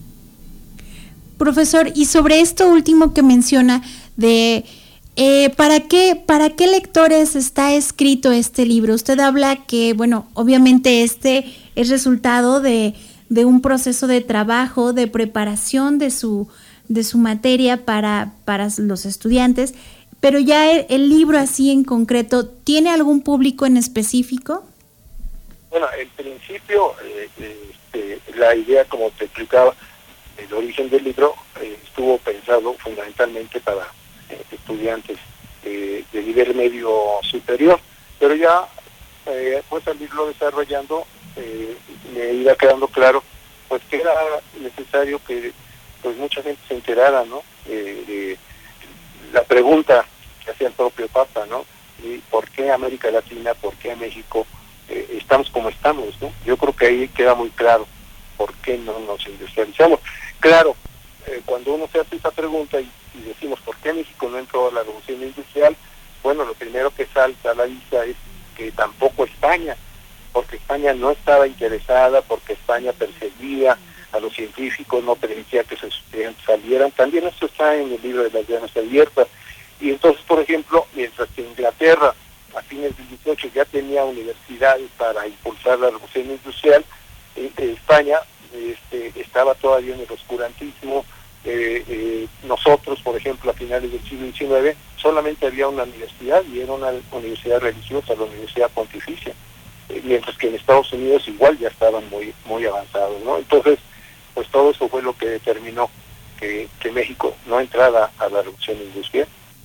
Profesor, y sobre esto último que menciona de Eh, ¿para qué, para qué lectores está escrito este libro? Usted habla que, bueno, obviamente este es resultado de, de un proceso de trabajo, de preparación de su, de su materia para, para los estudiantes, pero ya el, el libro así en concreto, ¿tiene algún público en específico? Bueno, en principio, eh, este, la idea, como te explicaba, el origen del libro eh, estuvo pensado fundamentalmente para estudiantes eh, de nivel medio superior, pero ya eh, pues al irlo desarrollando eh, me iba quedando claro pues que era necesario que pues mucha gente se enterara, ¿no? Eh, de la pregunta que hacía el propio Papa, ¿no? ¿Y por qué América Latina, por qué México eh, estamos como estamos, ¿no? Yo creo que ahí queda muy claro por qué no nos industrializamos. Claro, eh, cuando uno se hace esa pregunta y y decimos ¿por qué México no entró a la revolución industrial? Bueno, lo primero que salta a la vista es que tampoco España, porque España no estaba interesada, porque España perseguía a los científicos, no permitía que sus estudiantes salieran. También esto está en el libro de las llaves abiertas. Y entonces, por ejemplo, mientras que Inglaterra a fines del dieciocho ya tenía universidades para impulsar la revolución industrial, eh, eh, España este, estaba todavía en el oscurantismo. Eh, eh, nosotros, por ejemplo, a finales del siglo diecinueve, solamente había una universidad y era una universidad religiosa, la Universidad Pontificia, eh, mientras que en Estados Unidos igual ya estaban muy muy avanzados, ¿no? Entonces, pues todo eso fue lo que determinó que, que México no entrara a la revolución industrial.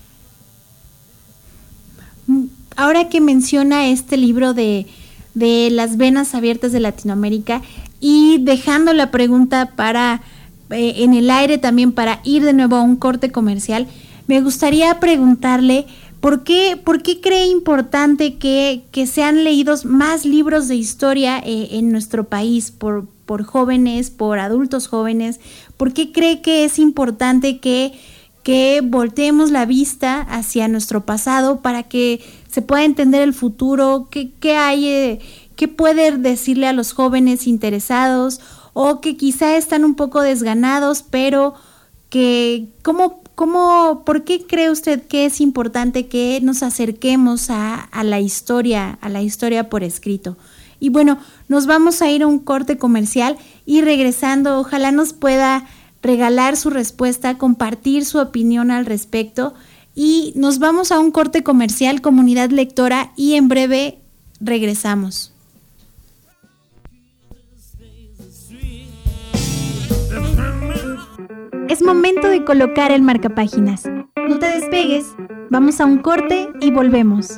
Ahora que menciona este libro de, de las venas abiertas de Latinoamérica, y dejando la pregunta para Eh, en el aire también para ir de nuevo a un corte comercial, me gustaría preguntarle ¿por qué, por qué cree importante que, que sean leídos más libros de historia eh, en nuestro país por, por jóvenes, por adultos jóvenes? ¿Por qué cree que es importante que, que volteemos la vista hacia nuestro pasado para que se pueda entender el futuro? ¿Qué, qué hay, eh, qué puede decirle a los jóvenes interesados o que quizá están un poco desganados, pero que, ¿cómo, cómo, por qué cree usted que es importante que nos acerquemos a, a la historia, a la historia por escrito? Y bueno, nos vamos a ir a un corte comercial y regresando, ojalá nos pueda regalar su respuesta, compartir su opinión al respecto, y nos vamos a un corte comercial, comunidad lectora, y en breve regresamos. Es momento de colocar el marcapáginas. No te despegues, vamos a un corte y volvemos.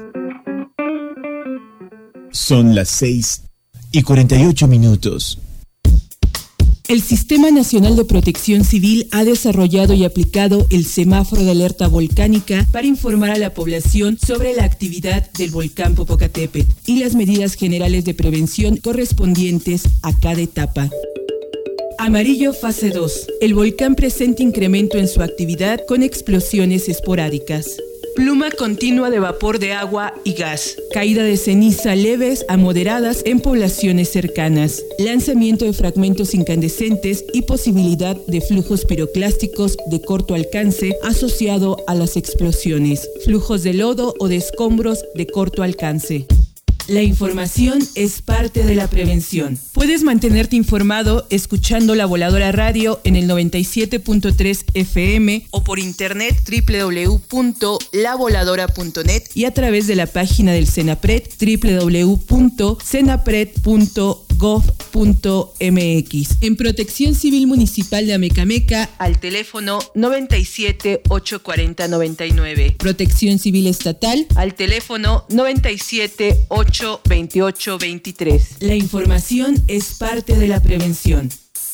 Son las seis y cuarenta y ocho minutos. El Sistema Nacional de Protección Civil ha desarrollado y aplicado el semáforo de alerta volcánica para informar a la población sobre la actividad del volcán Popocatépetl y las medidas generales de prevención correspondientes a cada etapa. Amarillo fase dos. El volcán presenta incremento en su actividad con explosiones esporádicas. Pluma continua de vapor de agua y gas. Caída de ceniza leves a moderadas en poblaciones cercanas. Lanzamiento de fragmentos incandescentes y posibilidad de flujos piroclásticos de corto alcance asociado a las explosiones. Flujos de lodo o de escombros de corto alcance. La información es parte de la prevención. Puedes mantenerte informado escuchando La Voladora Radio en el noventa y siete punto tres F M o por internet doble u doble u doble u punto la voladora punto net y a través de la página del CENAPRED doble u doble u doble u punto cenapred punto gov punto m x. En Protección Civil Municipal de Amecameca al teléfono noventa y siete, ochocientos cuarenta, noventa y nueve. Protección Civil Estatal al teléfono noventa y siete, ochocientos veintiocho, veintitrés. La información es parte de la prevención.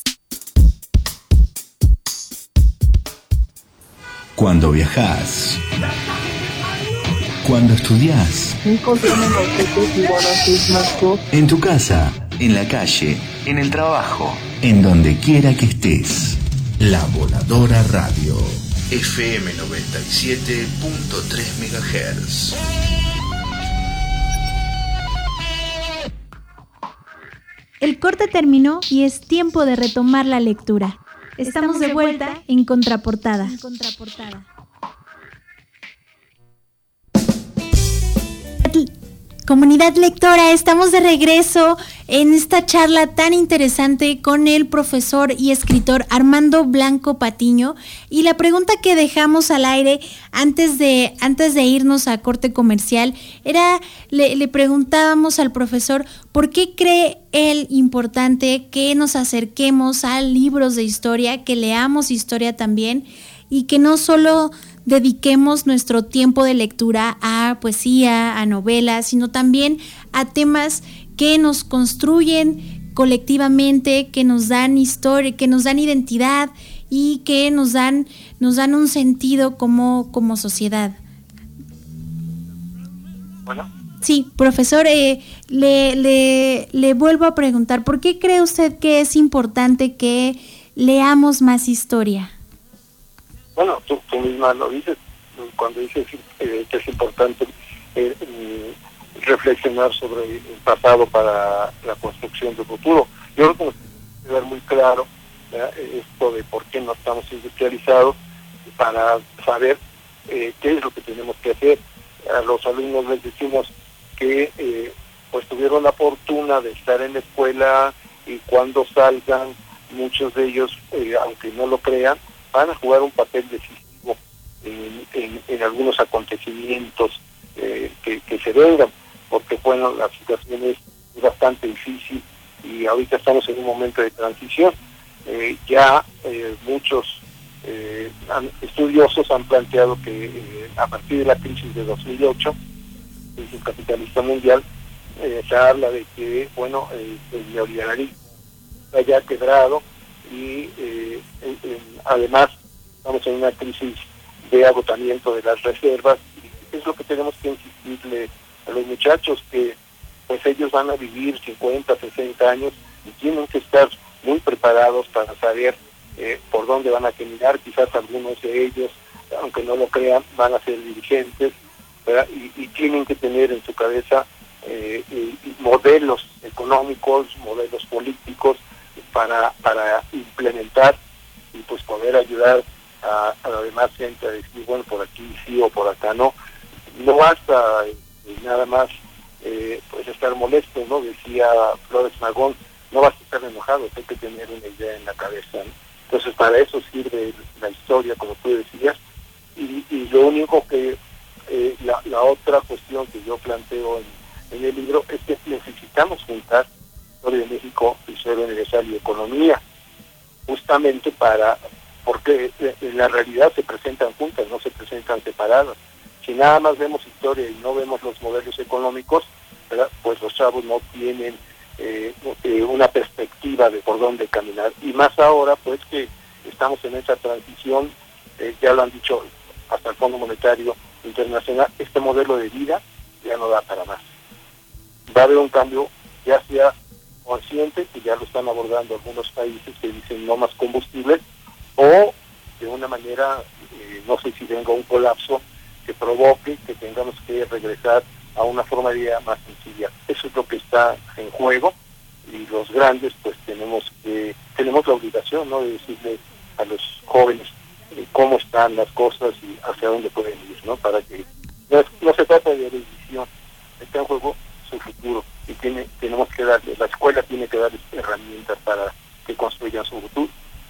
Cuando viajas, cuando estudias, en tu casa, en la calle, en el trabajo, en donde quiera que estés. La Voladora Radio, F M noventa y siete punto tres megahertz. El corte terminó y es tiempo de retomar la lectura. Estamos de vuelta en Contraportada. En Contraportada. Comunidad lectora, estamos de regreso en esta charla tan interesante con el profesor y escritor Armando Blanco Patiño, y la pregunta que dejamos al aire antes de, antes de irnos a corte comercial era, le, le preguntábamos al profesor por qué cree él importante que nos acerquemos a libros de historia, que leamos historia también y que no solo dediquemos nuestro tiempo de lectura a poesía, a novelas, sino también a temas que nos construyen colectivamente, que nos dan historia, que nos dan identidad y que nos dan, nos dan un sentido como, como sociedad. Bueno. Sí, profesor, eh, le, le, le vuelvo a preguntar, ¿por qué cree usted que es importante que leamos más historia? Bueno, tú, tú misma lo dices, cuando dices eh, que es importante eh, eh, reflexionar sobre el pasado para la construcción del futuro. Yo creo que nos tiene que quedar muy claro, ¿verdad?, esto de por qué no estamos industrializados, para saber eh, qué es lo que tenemos que hacer. A los alumnos les decimos que eh, pues tuvieron la fortuna de estar en la escuela y cuando salgan, muchos de ellos, eh, aunque no lo crean, van a jugar un papel decisivo en, en, en algunos acontecimientos eh, que, que se vengan, porque bueno, la situación es bastante difícil y ahorita estamos en un momento de transición. Eh, ya eh, muchos eh, han, estudiosos han planteado que eh, a partir de la crisis de dos mil ocho, crisis capitalista mundial, eh, se habla de que bueno, eh, el neoliberalismo haya quebrado y eh, en, en, además estamos en una crisis de agotamiento de las reservas, y es lo que tenemos que insistirle a los muchachos, que pues ellos van a vivir cincuenta, sesenta años y tienen que estar muy preparados para saber eh, por dónde van a caminar. Quizás algunos de ellos, aunque no lo crean, van a ser dirigentes, ¿verdad? Y, y tienen que tener en su cabeza eh, eh, modelos económicos, modelos políticos, para para implementar y pues poder ayudar a, a la demás gente a decir, bueno, por aquí sí o por acá no. No basta eh, nada más eh, pues estar molesto, ¿no? Decía Flores Magón, no basta estar enojado, hay que tener una idea en la cabeza, ¿no? Entonces para eso sirve la historia, como tú decías, y, y lo único que eh, la, la otra cuestión que yo planteo en, en el libro es que necesitamos juntar historia de México, historia universal y economía, justamente para porque en la realidad se presentan juntas, no se presentan separadas. Si nada más vemos historia y no vemos los modelos económicos, ¿verdad?, pues los chavos no tienen eh, eh, una perspectiva de por dónde caminar. Y más ahora, pues que estamos en esa transición, eh, ya lo han dicho hasta el Fondo Monetario Internacional, este modelo de vida ya no da para más. Va a haber un cambio, ya sea consciente, que ya lo están abordando algunos países que dicen no más combustibles, o de una manera, eh, no sé si venga un colapso que provoque que tengamos que regresar a una forma de vida más sencilla. Eso es lo que está en juego, y los grandes pues tenemos que tenemos la obligación, ¿no?, de decirle a los jóvenes eh, cómo están las cosas y hacia dónde pueden ir, ¿no?, para que no, no se trata de decisión, está en juego su futuro, y tiene tenemos que darle, la escuela tiene que darles herramientas para que construyan su futuro.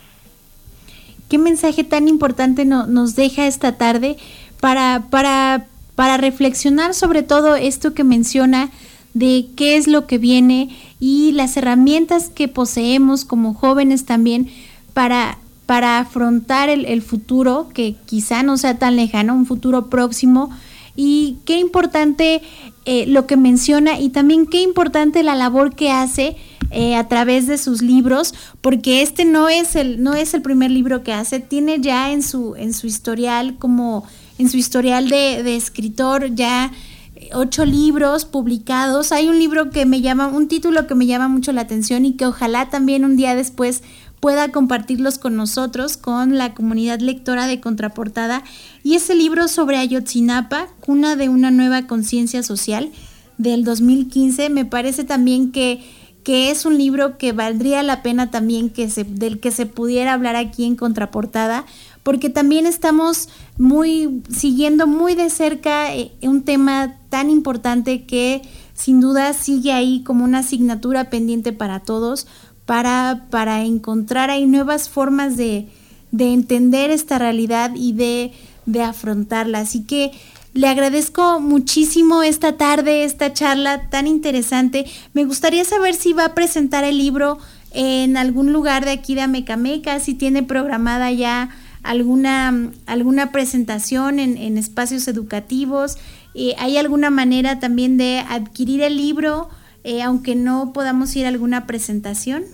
¿Qué mensaje tan importante no, nos deja esta tarde para, para, para reflexionar sobre todo esto que menciona de qué es lo que viene y las herramientas que poseemos como jóvenes también para, para afrontar el, el futuro, que quizá no sea tan lejano, un futuro próximo? Y qué importante eh, lo que menciona, y también qué importante la labor que hace eh, a través de sus libros, porque este no es el no es el primer libro que hace, tiene ya en su en su historial como en su historial de, de escritor ya ocho libros publicados. Hay un libro que me llama, un título que me llama mucho la atención y que ojalá también un día después pueda compartirlos con nosotros, con la comunidad lectora de Contraportada, y ese libro sobre Ayotzinapa, cuna de una nueva conciencia social, del dos mil quince. Me parece también que, que es un libro que valdría la pena también que se, del que se pudiera hablar aquí en Contraportada, porque también estamos muy siguiendo muy de cerca eh, un tema tan importante que sin duda sigue ahí como una asignatura pendiente para todos, para, para encontrar ahí nuevas formas de, de entender esta realidad y de, de afrontarla. Así que le agradezco muchísimo esta tarde, esta charla tan interesante. Me gustaría saber si va a presentar el libro en algún lugar de aquí de Amecameca, si tiene programada ya alguna, alguna presentación en, en espacios educativos. Eh, ¿Hay alguna manera también de adquirir el libro, eh, aunque no podamos ir a alguna presentación?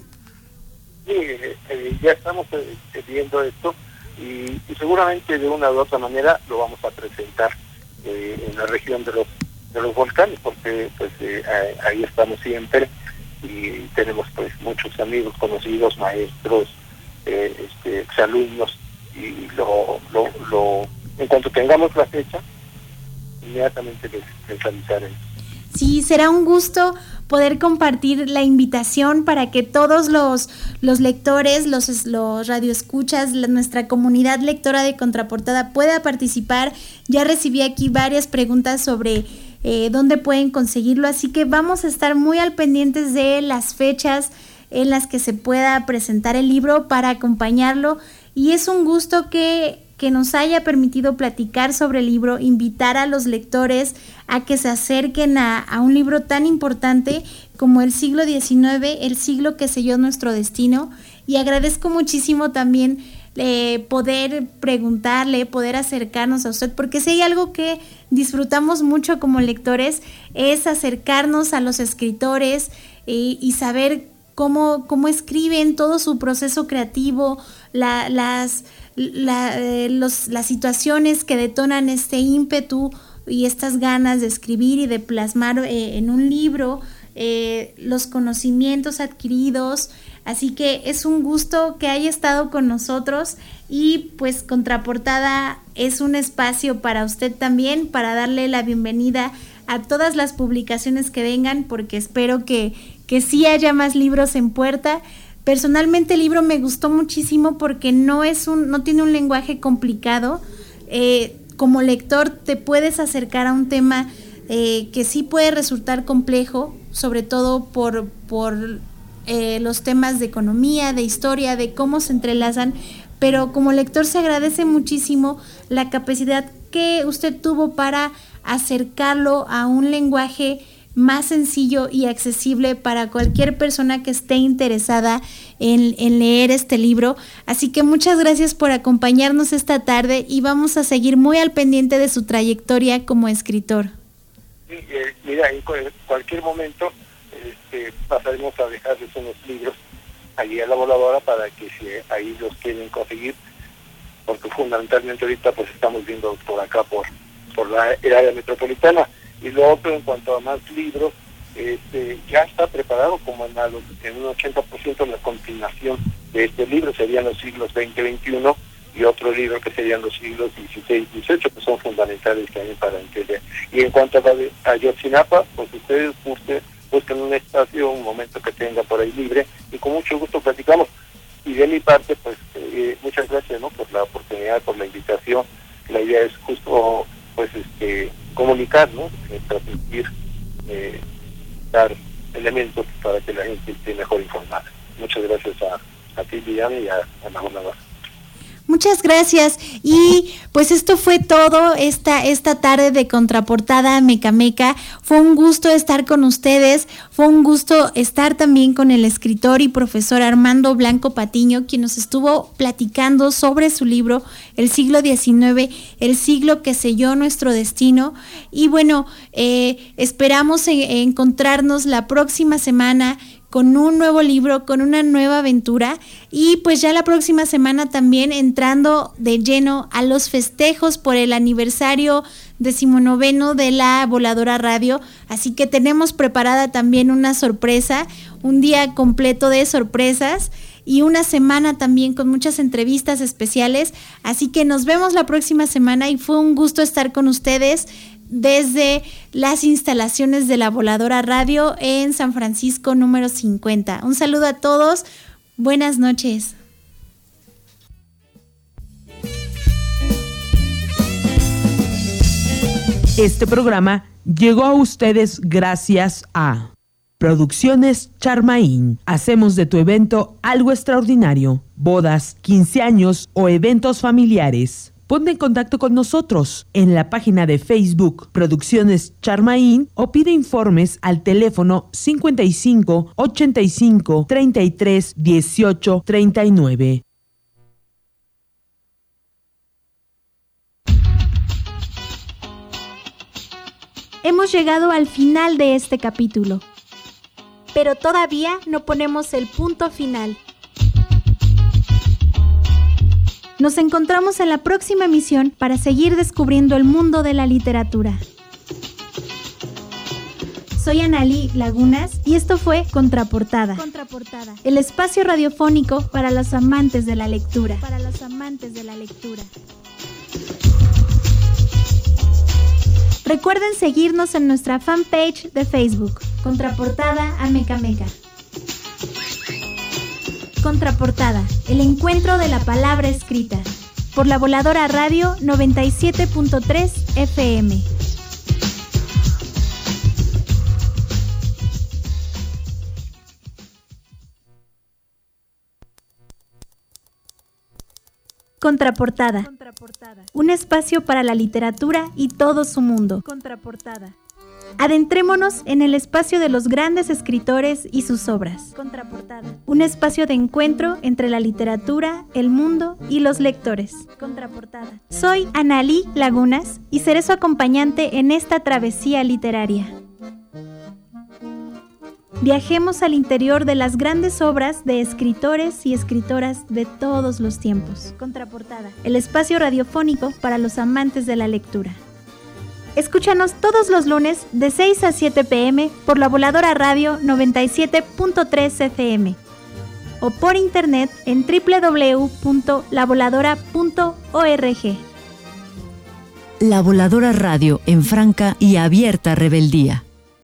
Sí, eh, eh, ya estamos eh, viendo esto y, y seguramente de una u otra manera lo vamos a presentar eh, en la región de los de los volcanes, porque pues eh, ahí estamos siempre y tenemos pues muchos amigos, conocidos, maestros, eh, este, exalumnos, y lo, lo, lo en cuanto tengamos la fecha inmediatamente les, les avisaré. Sí, será un gusto poder compartir la invitación para que todos los, los lectores, los, los radioescuchas, la, nuestra comunidad lectora de Contraportada pueda participar. Ya recibí aquí varias preguntas sobre eh, dónde pueden conseguirlo, así que vamos a estar muy al pendientes de las fechas en las que se pueda presentar el libro para acompañarlo. Y es un gusto que, que nos haya permitido platicar sobre el libro, invitar a los lectores a que se acerquen a, a un libro tan importante como el siglo diecinueve, el siglo que selló nuestro destino. Y agradezco muchísimo también eh, poder preguntarle, poder acercarnos a usted, porque si hay algo que disfrutamos mucho como lectores es acercarnos a los escritores eh, y saber cómo, cómo escriben, todo su proceso creativo, la, las, la, eh, los, las situaciones que detonan este ímpetu y estas ganas de escribir y de plasmar eh, en un libro eh, los conocimientos adquiridos. Así que es un gusto que haya estado con nosotros, y pues Contraportada es un espacio para usted también, para darle la bienvenida a todas las publicaciones que vengan, porque espero que, que sí haya más libros en puerta. Personalmente el libro me gustó muchísimo porque no es un, no tiene un lenguaje complicado. Eh, como lector te puedes acercar a un tema eh, que sí puede resultar complejo, sobre todo por, por eh, los temas de economía, de historia, de cómo se entrelazan, pero como lector se agradece muchísimo la capacidad que usted tuvo para acercarlo a un lenguaje más sencillo y accesible para cualquier persona que esté interesada en, en leer este libro. Así que muchas gracias por acompañarnos esta tarde y vamos a seguir muy al pendiente de su trayectoria como escritor. Sí, eh, mira, en cualquier momento este, pasaremos a dejarles unos libros allí a la voladora para que si ahí los quieren conseguir, porque fundamentalmente ahorita pues estamos viendo por acá por, por la el área metropolitana. Y lo otro, en cuanto a más libros, este, ya está preparado como en, a los, en un ochenta por ciento la continuación de este libro, serían los siglos veinte veintiuno, y otro libro que serían los siglos dieciséis dieciocho, que son fundamentales también para entender. Y en cuanto a, la de Ayotzinapa, pues ustedes busquen, busquen un espacio, un momento que tengan por ahí libre, y con mucho gusto platicamos. Y de mi parte, pues eh, muchas gracias, ¿no?, por la oportunidad, por la invitación. La idea es justo, pues, este comunicar, ¿no?, eh, transmitir, eh, dar elementos para que la gente esté mejor informada. Muchas gracias a, a ti, Liliana, y a, a la voladora. Muchas gracias. Y pues esto fue todo esta, esta tarde de Contraportada Mecameca. Fue un gusto estar con ustedes, fue un gusto estar también con el escritor y profesor Armando Blanco Patiño, quien nos estuvo platicando sobre su libro El siglo diecinueve, el siglo que selló nuestro destino. Y bueno, eh, esperamos en, encontrarnos la próxima semana con un nuevo libro, con una nueva aventura, y pues ya la próxima semana también entrando de lleno a los festejos por el aniversario decimonoveno de la Voladora Radio, así que tenemos preparada también una sorpresa, un día completo de sorpresas y una semana también con muchas entrevistas especiales, así que nos vemos la próxima semana y fue un gusto estar con ustedes desde las instalaciones de la Voladora Radio en San Francisco número cincuenta. Un saludo a todos, buenas noches. Este programa llegó a ustedes gracias a Producciones Charmaín. Hacemos de tu evento algo extraordinario. Bodas, quince años o eventos familiares. Ponte en contacto con nosotros en la página de Facebook Producciones Charmaín o pide informes al teléfono cincuenta y cinco, ochenta y cinco, treinta y tres, dieciocho, treinta y nueve. Hemos llegado al final de este capítulo, pero todavía no ponemos el punto final. Nos encontramos en la próxima emisión para seguir descubriendo el mundo de la literatura. Soy Analí Lagunas y esto fue Contraportada. Contraportada, el espacio radiofónico para los amantes de la lectura. Para los amantes de la lectura. Recuerden seguirnos en nuestra fanpage de Facebook, Contraportada a Mecameca. Contraportada, el encuentro de la palabra escrita, por la Voladora Radio noventa y siete punto tres F M. Contraportada, Contraportada, un espacio para la literatura y todo su mundo. Contraportada. Adentrémonos en el espacio de los grandes escritores y sus obras. Contraportada. Un espacio de encuentro entre la literatura, el mundo y los lectores. Contraportada. Soy Analí Lagunas y seré su acompañante en esta travesía literaria. Viajemos al interior de las grandes obras de escritores y escritoras de todos los tiempos. Contraportada. El espacio radiofónico para los amantes de la lectura. Escúchanos todos los lunes de seis a siete pm por la Voladora Radio noventa y siete punto tres F M o por internet en doble u doble u doble u punto la voladora punto org. La Voladora Radio en franca y abierta rebeldía.